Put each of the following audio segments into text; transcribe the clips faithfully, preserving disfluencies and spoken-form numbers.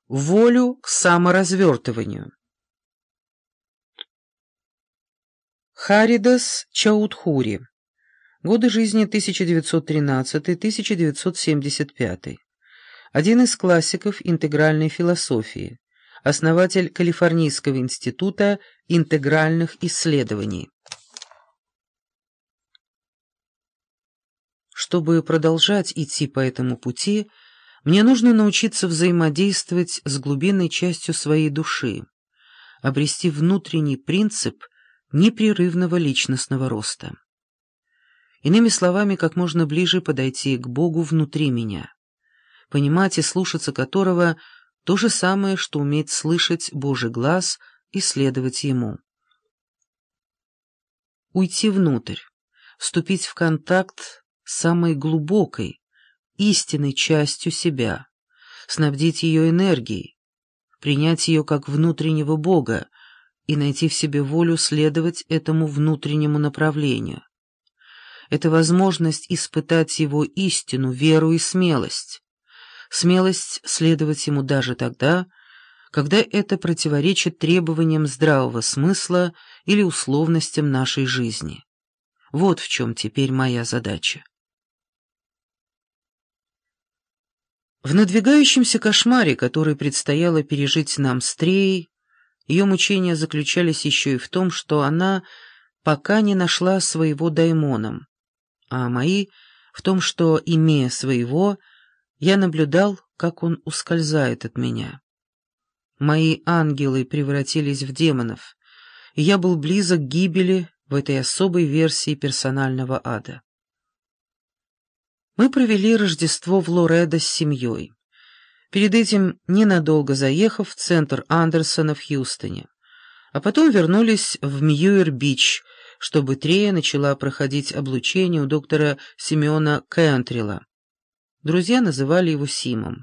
волю к саморазвертыванию. Харидас Чаудхури. Годы жизни тысяча девятьсот тринадцатый — тысяча девятьсот семьдесят пятый. Один из классиков интегральной философии, основатель Калифорнийского института интегральных исследований. Чтобы продолжать идти по этому пути, мне нужно научиться взаимодействовать с глубинной частью своей души, обрести внутренний принцип непрерывного личностного роста. Иными словами, как можно ближе подойти к Богу внутри меня, понимать и слушаться которого — то же самое, что уметь слышать Божий глаз и следовать Ему. Уйти внутрь, вступить в контакт с самой глубокой, истинной частью себя, снабдить ее энергией, принять ее как внутреннего Бога и найти в себе волю следовать этому внутреннему направлению. Это возможность испытать его истину, веру и смелость. Смелость следовать ему даже тогда, когда это противоречит требованиям здравого смысла или условностям нашей жизни. Вот в чем теперь моя задача. В надвигающемся кошмаре, который предстояло пережить нам с Треей, ее мучения заключались еще и в том, что она пока не нашла своего даймоном, а мои — в том, что, имея своего, я наблюдал, как он ускользает от меня. Мои ангелы превратились в демонов, и я был близок к гибели в этой особой версии персонального ада. Мы провели Рождество в Лоредо с семьей, перед этим ненадолго заехав в центр Андерсона в Хьюстоне, а потом вернулись в Мьюир-Бич, чтобы Трея начала проходить облучение у доктора Симеона Кентрилла. Друзья называли его Симом.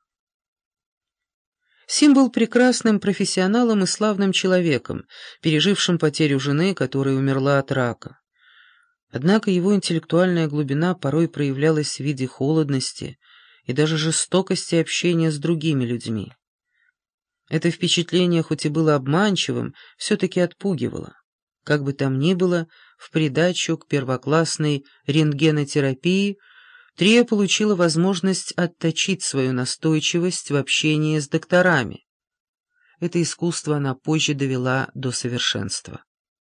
Сим был прекрасным профессионалом и славным человеком, пережившим потерю жены, которая умерла от рака. Однако его интеллектуальная глубина порой проявлялась в виде холодности и даже жестокости общения с другими людьми. Это впечатление, хоть и было обманчивым, все-таки отпугивало. Как бы там ни было, в придачу к первоклассной рентгенотерапии Трея получила возможность отточить свою настойчивость в общении с докторами. Это искусство она позже довела до совершенства.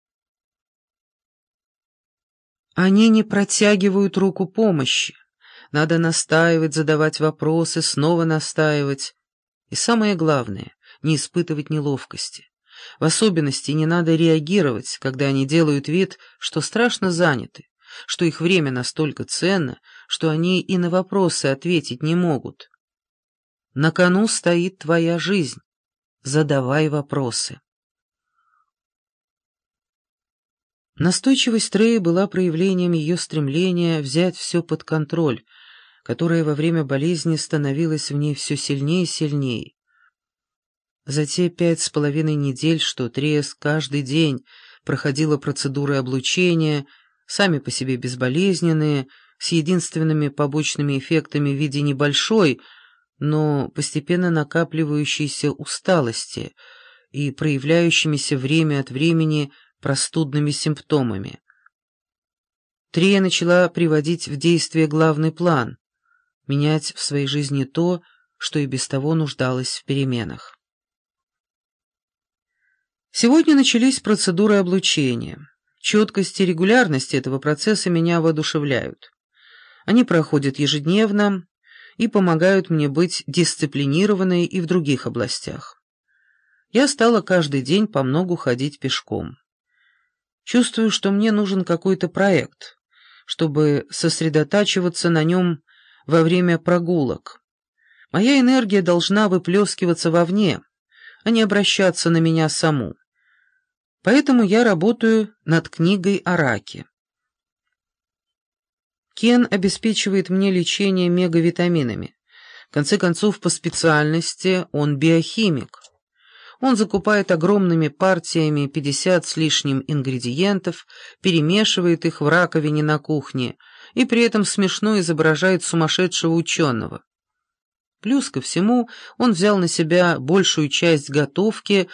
Они не протягивают руку помощи. Надо настаивать, задавать вопросы, снова настаивать. И самое главное — не испытывать неловкости. В особенности не надо реагировать, когда они делают вид, что страшно заняты, что их время настолько ценно, что они и на вопросы ответить не могут. На кону стоит твоя жизнь. Задавай вопросы. Настойчивость Треи была проявлением ее стремления взять все под контроль, которое во время болезни становилось в ней все сильнее и сильнее. За те пять с половиной недель, что Трея каждый день проходила процедуры облучения, сами по себе безболезненные, с единственными побочными эффектами в виде небольшой, но постепенно накапливающейся усталости и проявляющимися время от времени простудными симптомами. Трея начала приводить в действие главный план — менять в своей жизни то, что и без того нуждалось в переменах. Сегодня начались процедуры облучения. Четкость и регулярность этого процесса меня воодушевляют. Они проходят ежедневно и помогают мне быть дисциплинированной и в других областях. Я стала каждый день помногу ходить пешком. Чувствую, что мне нужен какой-то проект, чтобы сосредотачиваться на нем во время прогулок. Моя энергия должна выплескиваться вовне, а не обращаться на меня саму. Поэтому я работаю над книгой о раке. Кен обеспечивает мне лечение мегавитаминами. В конце концов, по специальности он биохимик. Он закупает огромными партиями пятьдесят с лишним ингредиентов, перемешивает их в раковине на кухне и при этом смешно изображает сумасшедшего ученого. Плюс ко всему он взял на себя большую часть готовки